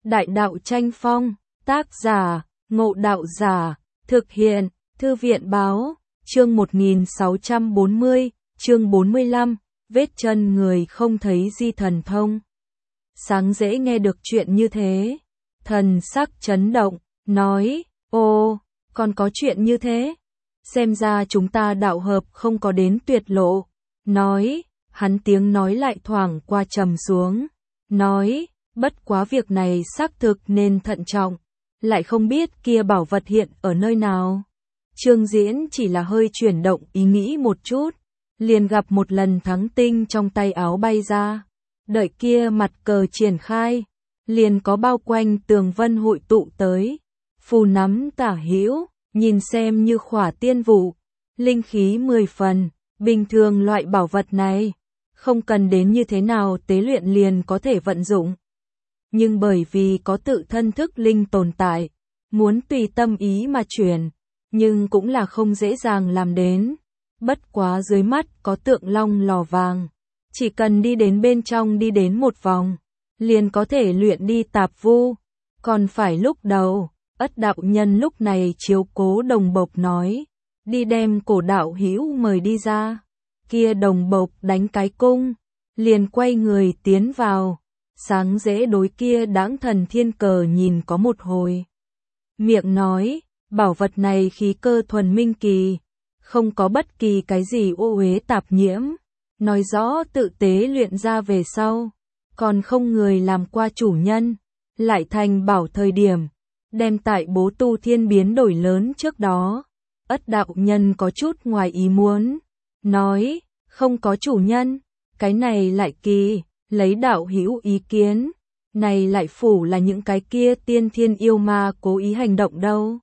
Đại đạo tranh phong, tác giả, Ngộ Đạo Giả, thực hiện, Thư viện báo, chương 1640, chương 45, vết chân người không thấy di thần thông. Sáng dễ nghe được chuyện như thế, thần sắc chấn động, nói, ô, còn có chuyện như thế? Xem ra chúng ta đạo hợp không có đến tuyệt lộ. Nói, hắn tiếng nói lại thoảng qua trầm xuống, nói, bất quá việc này xác thực nên thận trọng, lại không biết kia bảo vật hiện ở nơi nào. Trương Diễn chỉ là hơi chuyển động ý nghĩ một chút, liền gặp một lần thắng tinh trong tay áo bay ra, đợi kia mặt cờ triển khai, liền có bao quanh tường vân hội tụ tới, phù nắm tả hữu, nhìn xem như khỏa tiên vụ, linh khí 10 phần, bình thường loại bảo vật này, không cần đến như thế nào tế luyện liền có thể vận dụng. Nhưng bởi vì có tự thân thức linh tồn tại, muốn tùy tâm ý mà chuyển, nhưng cũng là không dễ dàng làm đến. Bất quá dưới mắt có tượng long lò vàng, chỉ cần đi đến bên trong đi đến một vòng, liền có thể luyện đi tạp vu. Còn phải lúc đầu, Ất đạo nhân lúc này chiếu cố đồng bộc nói, đi đem cổ đạo hữu mời đi ra. Kia đồng bộc đánh cái cung, liền quay người tiến vào. Sáng dễ đối kia đãng thần thiên cờ nhìn có một hồi. Miệng nói, bảo vật này khí cơ thuần minh kỳ, không có bất kỳ cái gì ô uế tạp nhiễm, nói rõ tự tế luyện ra về sau, còn không người làm qua chủ nhân, lại thành bảo thời điểm, đem tại bố tu thiên biến đổi lớn trước đó. Ất đạo nhân có chút ngoài ý muốn, nói, không có chủ nhân, cái này lại kỳ. Lấy đạo hữu ý kiến, này lại phủ là những cái kia tiên thiên yêu ma cố ý hành động đâu.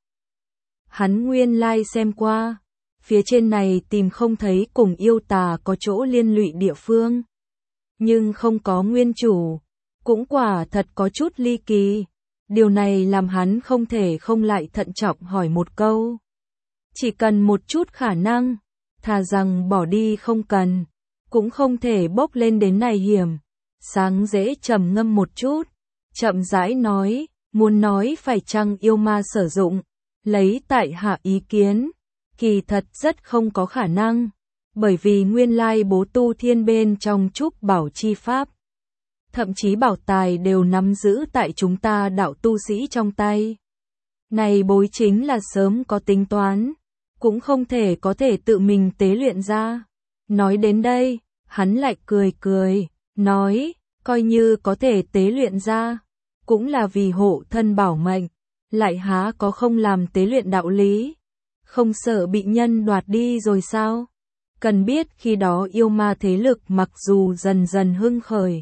Hắn nguyên lai xem qua, phía trên này tìm không thấy cùng yêu tà có chỗ liên lụy địa phương. Nhưng không có nguyên chủ, cũng quả thật có chút ly kỳ. Điều này làm hắn không thể không lại thận trọng hỏi một câu. Chỉ cần một chút khả năng, thà rằng bỏ đi không cần, cũng không thể bốc lên đến này hiểm. Sáng dễ trầm ngâm một chút, chậm rãi nói, muốn nói phải chăng yêu ma sử dụng, lấy tại hạ ý kiến, kỳ thật rất không có khả năng, bởi vì nguyên lai bố tu thiên bên trong trúc bảo chi pháp, thậm chí bảo tài đều nắm giữ tại chúng ta đạo tu sĩ trong tay. Này bối chính là sớm có tính toán, cũng không thể có thể tự mình tế luyện ra. Nói đến đây, hắn lại cười cười. Nói, coi như có thể tế luyện ra, cũng là vì hộ thân bảo mệnh, lại há có không làm tế luyện đạo lý, không sợ bị nhân đoạt đi rồi sao? Cần biết khi đó yêu ma thế lực mặc dù dần dần hưng khởi,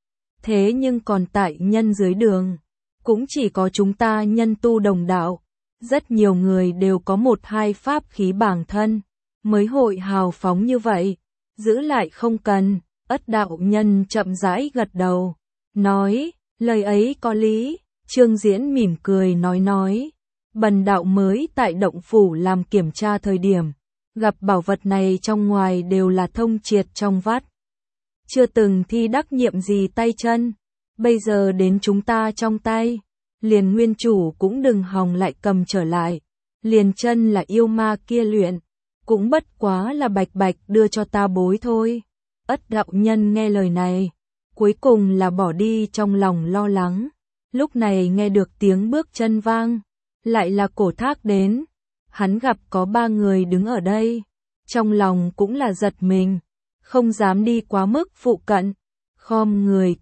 thế nhưng còn tại nhân dưới đường, cũng chỉ có chúng ta nhân tu đồng đạo, rất nhiều người đều có một hai pháp khí bản thân, mới hội hào phóng như vậy, giữ lại không cần. Ất đạo nhân chậm rãi gật đầu, nói, lời ấy có lý. Trương Diễn mỉm cười nói, bần đạo mới tại động phủ làm kiểm tra thời điểm, gặp bảo vật này trong ngoài đều là thông triệt trong vắt, chưa từng thi đắc nhiệm gì tay chân, bây giờ đến chúng ta trong tay, liền nguyên chủ cũng đừng hòng lại cầm trở lại, liền chân là yêu ma kia luyện, cũng bất quá là bạch bạch đưa cho ta bối thôi. Ất đạo nhân nghe lời này, cuối cùng là bỏ đi trong lòng lo lắng, lúc này nghe được tiếng bước chân vang, lại là cổ thác đến, hắn gặp có 3 người đứng ở đây, trong lòng cũng là giật mình, không dám đi quá mức phụ cận, khom người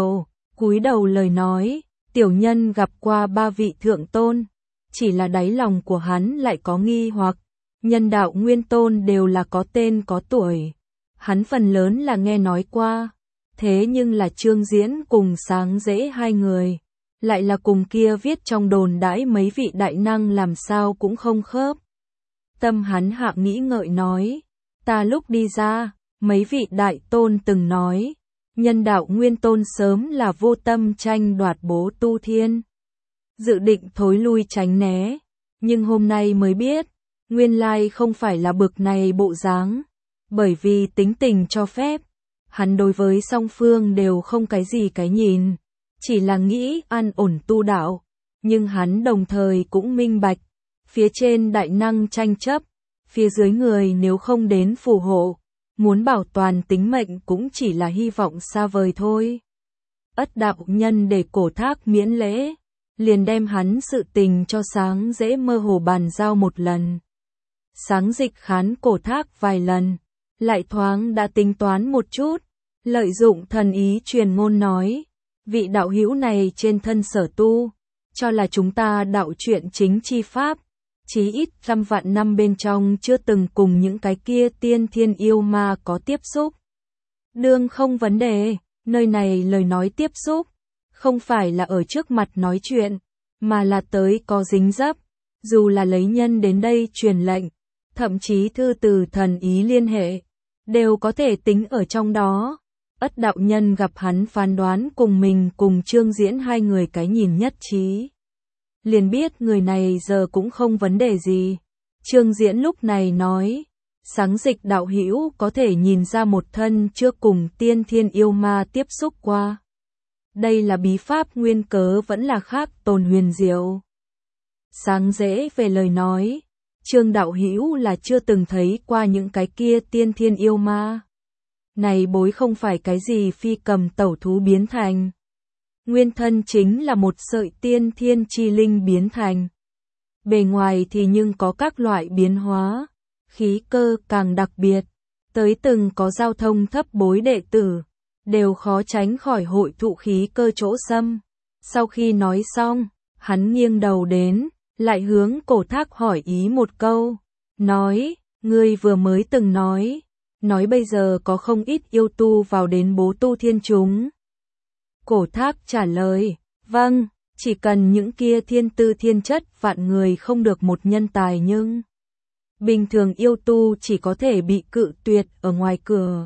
cúi đầu lời nói, tiểu nhân gặp qua 3 vị thượng tôn, chỉ là đáy lòng của hắn lại có nghi hoặc, nhân đạo nguyên tôn đều là có tên có tuổi. Hắn phần lớn là nghe nói qua, thế nhưng là Trương Diễn cùng Sáng dễ 2 người, lại là cùng kia viết trong đồn đãi mấy vị đại năng làm sao cũng không khớp. Tâm hắn hạ nghĩ ngợi nói, ta lúc đi ra, mấy vị đại tôn từng nói, nhân đạo nguyên tôn sớm là vô tâm tranh đoạt bố tu thiên. Dự định thối lui tránh né, nhưng hôm nay mới biết, nguyên lai không phải là bực này bộ dáng. Bởi vì tính tình cho phép, hắn đối với song phương đều không cái gì cái nhìn, chỉ là nghĩ an ổn tu đạo, nhưng hắn đồng thời cũng minh bạch, phía trên đại năng tranh chấp, phía dưới người nếu không đến phù hộ, muốn bảo toàn tính mệnh cũng chỉ là hy vọng xa vời thôi. Ất đạo nhân để Cổ Thác miễn lễ, liền đem hắn sự tình cho Sáng Dễ mơ hồ bàn giao một lần. Sáng Dịch khán Cổ Thác vài lần, lại thoáng đã tính toán một chút, lợi dụng thần ý truyền ngôn nói, vị đạo hữu này trên thân sở tu, cho là chúng ta đạo chuyện chính chi pháp, chí ít 100 vạn năm bên trong chưa từng cùng những cái kia tiên thiên yêu ma có tiếp xúc. Đương không vấn đề, nơi này lời nói tiếp xúc, không phải là ở trước mặt nói chuyện, mà là tới có dính dấp, dù là lấy nhân đến đây truyền lệnh, thậm chí thư từ thần ý liên hệ, đều có thể tính ở trong đó. Ất đạo nhân gặp hắn phán đoán cùng mình cùng Trương Diễn hai người cái nhìn nhất trí, liền biết người này giờ cũng không vấn đề gì. Trương Diễn lúc này nói, Sáng Dịch đạo hữu có thể nhìn ra một thân chưa cùng tiên thiên yêu ma tiếp xúc qua. Đây là bí pháp nguyên cớ vẫn là khác tồn huyền diệu. Sáng Dễ về lời nói, Trương đạo hữu là chưa từng thấy qua những cái kia tiên thiên yêu ma. Này bối không phải cái gì phi cầm tẩu thú biến thành. Nguyên thân chính là một sợi tiên thiên chi linh biến thành. Bề ngoài thì nhưng có các loại biến hóa, khí cơ càng đặc biệt, tới từng có giao thông thấp bối đệ tử, đều khó tránh khỏi hội thụ khí cơ chỗ xâm. Sau khi nói xong, hắn nghiêng đầu đến, lại hướng Cổ Thác hỏi ý một câu, nói, ngươi vừa mới từng nói bây giờ có không ít yêu tu vào đến bố tu thiên chúng. Cổ Thác trả lời, vâng, chỉ cần những kia thiên tư thiên chất vạn người không được một nhân tài nhưng bình thường yêu tu chỉ có thể bị cự tuyệt ở ngoài cửa.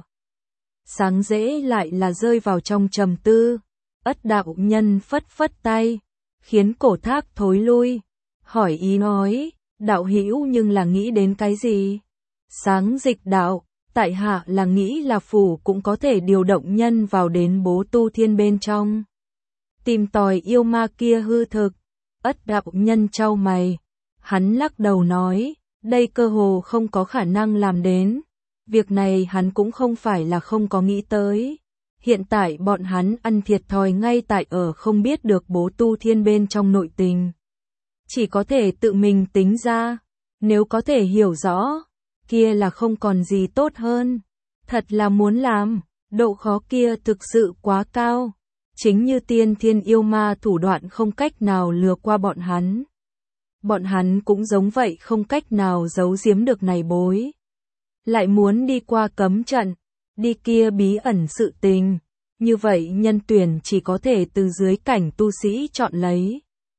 Sáng Dễ lại là rơi vào trong trầm tư, Ất đạo nhân phất phất tay, khiến Cổ Thác thối lui, hỏi ý nói, đạo hữu nhưng là nghĩ đến cái gì? Sáng Dịch đạo, tại hạ là nghĩ là phủ cũng có thể điều động nhân vào đến bố tu thiên bên trong, tìm tòi yêu ma kia hư thực. Ất đạo nhân chau mày, hắn lắc đầu nói, đây cơ hồ không có khả năng làm đến. Việc này hắn cũng không phải là không có nghĩ tới. Hiện tại bọn hắn ăn thiệt thòi ngay tại ở không biết được bố tu thiên bên trong nội tình. Chỉ có thể tự mình tính ra, nếu có thể hiểu rõ, kia là không còn gì tốt hơn. Thật là muốn làm, độ khó kia thực sự quá cao. Chính như tiên thiên yêu ma thủ đoạn không cách nào lừa qua bọn hắn. Bọn hắn cũng giống vậy không cách nào giấu giếm được này bối. Lại muốn đi qua cấm trận, đi kia bí ẩn sự tình. Như vậy nhân tuyển chỉ có thể từ dưới cảnh tu sĩ chọn lấy.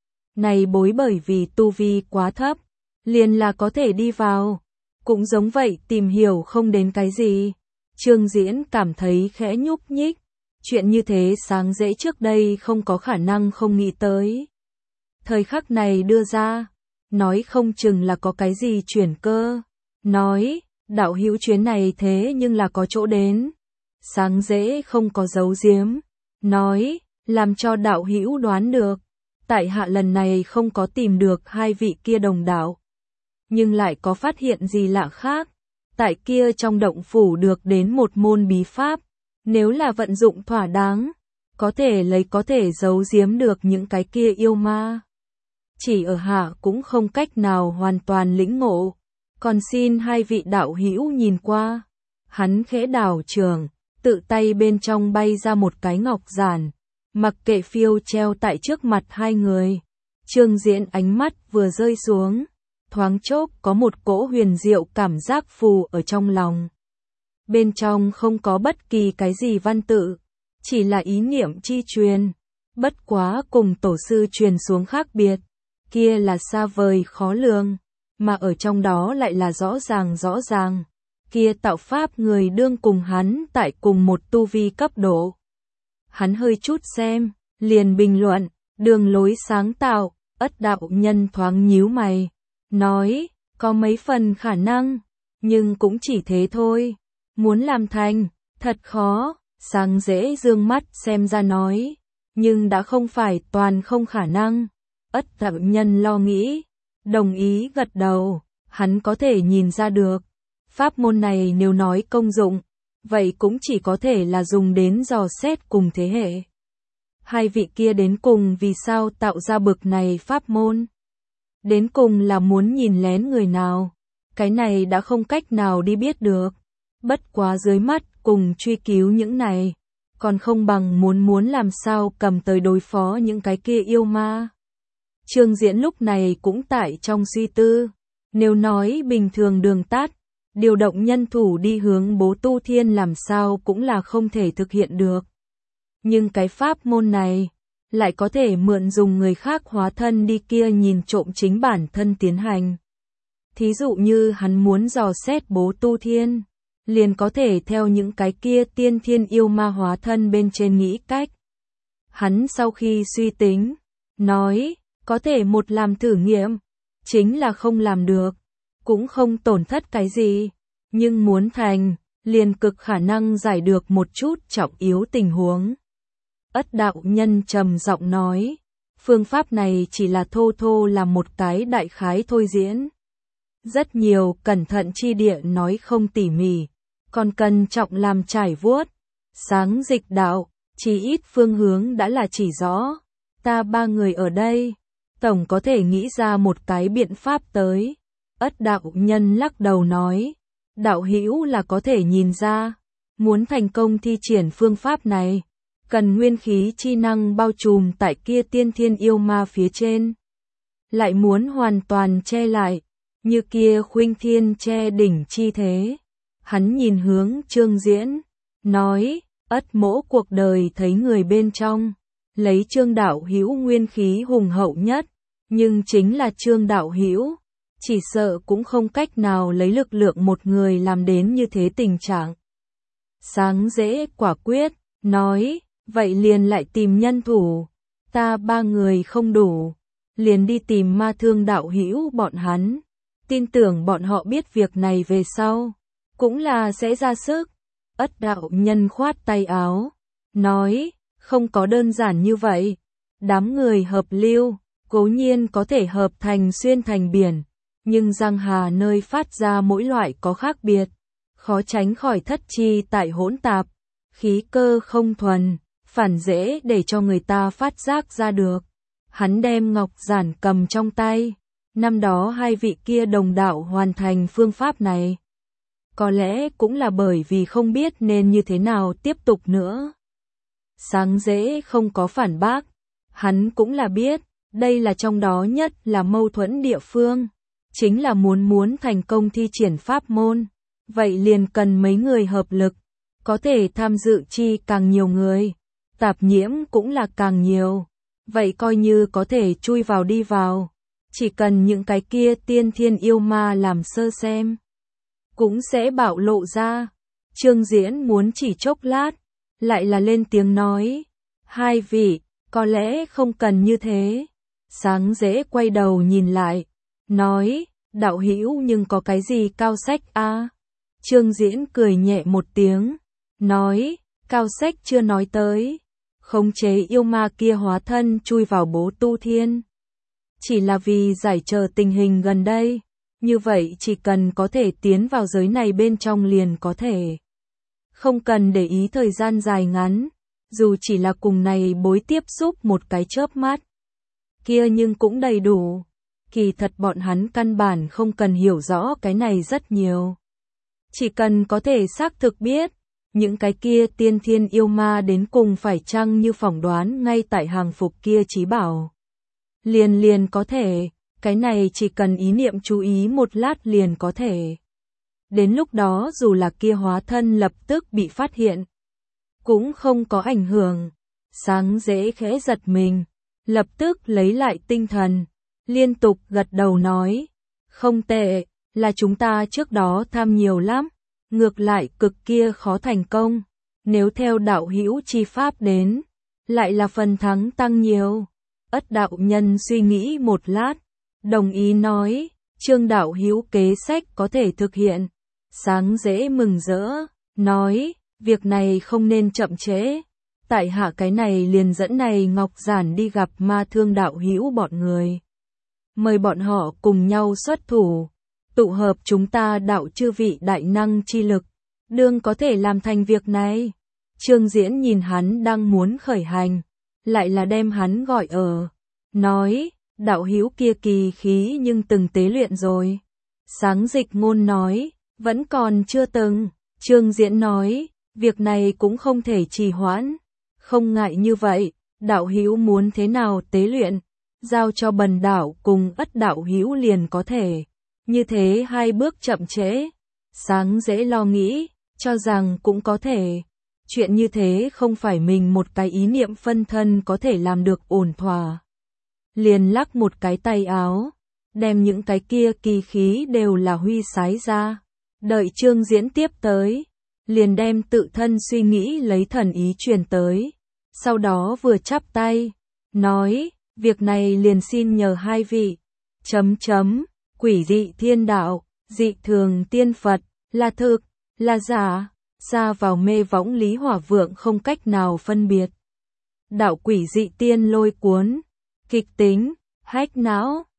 Này bối bởi vì tu vi quá thấp, liền là có thể đi vào. Cũng giống vậy tìm hiểu không đến cái gì. Trương Diễn cảm thấy khẽ nhúc nhích. Chuyện như thế Sáng Dễ trước đây không có khả năng không nghĩ tới. Thời khắc này đưa ra, nói không chừng là có cái gì chuyển cơ. Nói, đạo hữu chuyến này thế nhưng là có chỗ đến. Sáng Dễ không có giấu giếm. Nói, làm cho đạo hữu đoán được. Tại hạ lần này không có tìm được hai vị kia đồng đạo. Nhưng lại có phát hiện gì lạ khác. Tại kia trong động phủ được đến một môn bí pháp. Nếu là vận dụng thỏa đáng, có thể giấu giếm được những cái kia yêu ma. Chỉ ở hạ cũng không cách nào hoàn toàn lĩnh ngộ. Còn xin hai vị đạo hữu nhìn qua. Hắn khẽ đảo trường, tự tay bên trong bay ra một cái ngọc giản, mặc kệ phiêu treo tại trước mặt hai người. Trương Diễn ánh mắt vừa rơi xuống, thoáng chốc có một cỗ huyền diệu cảm giác phù ở trong lòng. Bên trong không có bất kỳ cái gì văn tự, chỉ là ý niệm chi truyền. Bất quá cùng tổ sư truyền xuống khác biệt, kia là xa vời khó lường, mà ở trong đó lại là rõ ràng. Kia tạo pháp người đương cùng hắn tại cùng một tu vi cấp độ. Hắn hơi chút xem, liền bình luận, đường lối sáng tạo. Ất đạo nhân thoáng nhíu mày, nói, có mấy phần khả năng, nhưng cũng chỉ thế thôi. Muốn làm thành, thật khó. Sáng Dễ dương mắt xem ra nói, nhưng đã không phải toàn không khả năng. Ất đạo nhân lo nghĩ, đồng ý gật đầu, hắn có thể nhìn ra được. Pháp môn này nếu nói công dụng, vậy cũng chỉ có thể là dùng đến dò xét cùng thế hệ. Hai vị kia đến cùng vì sao tạo ra bực này pháp môn? Đến cùng là muốn nhìn lén người nào? Cái này đã không cách nào đi biết được. Bất quá dưới mắt cùng truy cứu những này, còn không bằng muốn làm sao cầm tới đối phó những cái kia yêu ma. Trương Diễn lúc này cũng tại trong suy tư. Nếu nói bình thường đường tắt, điều động nhân thủ đi hướng Bố Tu Thiên làm sao cũng là không thể thực hiện được. Nhưng cái pháp môn này, lại có thể mượn dùng người khác hóa thân đi kia nhìn trộm chính bản thân tiến hành. Thí dụ như hắn muốn dò xét Bố Tu Thiên, liền có thể theo những cái kia tiên thiên yêu ma hóa thân bên trên nghĩ cách. Hắn sau khi suy tính, nói, có thể một làm thử nghiệm, chính là không làm được, cũng không tổn thất cái gì, nhưng muốn thành, liền cực khả năng giải được một chút trọng yếu tình huống. Ất đạo nhân trầm giọng nói, phương pháp này chỉ là thô thô là một cái đại khái thôi diễn. Rất nhiều cẩn thận chi địa nói không tỉ mỉ, còn cần trọng làm trải vuốt, sáng dịch đạo, chỉ ít phương hướng đã là chỉ rõ. Ta ba người ở đây, tổng có thể nghĩ ra một cái biện pháp tới. Ất đạo nhân lắc đầu nói, đạo hữu là có thể nhìn ra, muốn thành công thi triển phương pháp này, cần nguyên khí chi năng bao trùm tại kia tiên thiên yêu ma phía trên. Lại muốn hoàn toàn che lại, như kia khuynh thiên che đỉnh chi thế. Hắn nhìn hướng Trương Diễn, nói, Ất mỗ cuộc đời thấy người bên trong, lấy Trương đạo hữu nguyên khí hùng hậu nhất, nhưng chính là Trương đạo hữu, chỉ sợ cũng không cách nào lấy lực lượng một người làm đến như thế tình trạng. Sáng dễ quả quyết, nói, vậy liền lại tìm nhân thủ, ta ba người không đủ, liền đi tìm Ma Thương đạo hữu bọn hắn, tin tưởng bọn họ biết việc này về sau, cũng là sẽ ra sức. Ất đạo nhân khoát tay áo, nói, không có đơn giản như vậy, đám người hợp lưu, cố nhiên có thể hợp thành xuyên thành biển, nhưng giang hà nơi phát ra mỗi loại có khác biệt, khó tránh khỏi thất chi tại hỗn tạp, khí cơ không thuần, phản dễ để cho người ta phát giác ra được. Hắn đem ngọc giản cầm trong tay, năm đó hai vị kia đồng đạo hoàn thành phương pháp này. Có lẽ cũng là bởi vì không biết nên như thế nào tiếp tục nữa. Sáng dễ không có phản bác, hắn cũng là biết, đây là trong đó nhất là mâu thuẫn địa phương, chính là muốn thành công thi triển pháp môn, vậy liền cần mấy người hợp lực, có thể tham dự chi càng nhiều người, tạp nhiễm cũng là càng nhiều, vậy coi như có thể chui vào đi vào, chỉ cần những cái kia tiên thiên yêu ma làm sơ xem, cũng sẽ bạo lộ ra. Trương Diễn muốn chỉ chốc lát, lại là lên tiếng nói, hai vị, có lẽ không cần như thế. Sáng dễ quay đầu nhìn lại, nói, đạo hữu nhưng có cái gì cao sách a? Trương Diễn cười nhẹ một tiếng, nói, cao sách chưa nói tới, khống chế yêu ma kia hóa thân chui vào Bố Tu Thiên. Chỉ là vì giải chờ tình hình gần đây, như vậy chỉ cần có thể tiến vào giới này bên trong liền có thể. Không cần để ý thời gian dài ngắn, dù chỉ là cùng này bối tiếp xúc một cái chớp mắt. Kia nhưng cũng đầy đủ. Kỳ thật bọn hắn căn bản không cần hiểu rõ cái này rất nhiều. Chỉ cần có thể xác thực biết, những cái kia tiên thiên yêu ma đến cùng phải chăng như phỏng đoán ngay tại hàng phục kia chí bảo. Liền có thể, cái này chỉ cần ý niệm chú ý một lát liền có thể. Đến lúc đó dù là kia hóa thân lập tức bị phát hiện, cũng không có ảnh hưởng. Sáng dễ khẽ giật mình, lập tức lấy lại tinh thần, liên tục gật đầu nói, không tệ, là chúng ta trước đó tham nhiều lắm, ngược lại cực kia khó thành công, nếu theo đạo hữu chi pháp đến, lại là phần thắng tăng nhiều. Ất đạo nhân suy nghĩ một lát, đồng ý nói, Trương đạo hữu kế sách có thể thực hiện. Sáng dễ mừng rỡ, nói, việc này không nên chậm trễ, tại hạ cái này liền dẫn này Ngọc Giản đi gặp Ma Thương đạo hữu bọn người. Mời bọn họ cùng nhau xuất thủ, tụ hợp chúng ta đạo chư vị đại năng chi lực, đương có thể làm thành việc này. Trương Diễn nhìn hắn đang muốn khởi hành, lại là đem hắn gọi ở, nói, đạo hữu kia kỳ khí nhưng từng tế luyện rồi. Sáng Dịch Ngôn nói, vẫn còn chưa từng. Trương Diễn nói, việc này cũng không thể trì hoãn, không ngại như vậy, đạo hữu muốn thế nào tế luyện, giao cho Bần đạo cùng Ất đạo hữu liền có thể. Như thế hai bước chậm trễ, Sáng dễ lo nghĩ, cho rằng cũng có thể. Chuyện như thế không phải mình một cái ý niệm phân thân có thể làm được ổn thỏa. Liền lắc một cái tay áo, đem những cái kia kỳ khí đều là huy sái ra. Đợi Trương Diễn tiếp tới, liền đem tự thân suy nghĩ lấy thần ý truyền tới. Sau đó vừa chắp tay, nói, việc này liền xin nhờ hai vị. Quỷ dị thiên đạo, dị thường tiên Phật, là thực, là giả, ra vào mê võng Lý Hỏa Vượng không cách nào phân biệt. Đạo quỷ dị tiên lôi cuốn, kịch tính, hách não,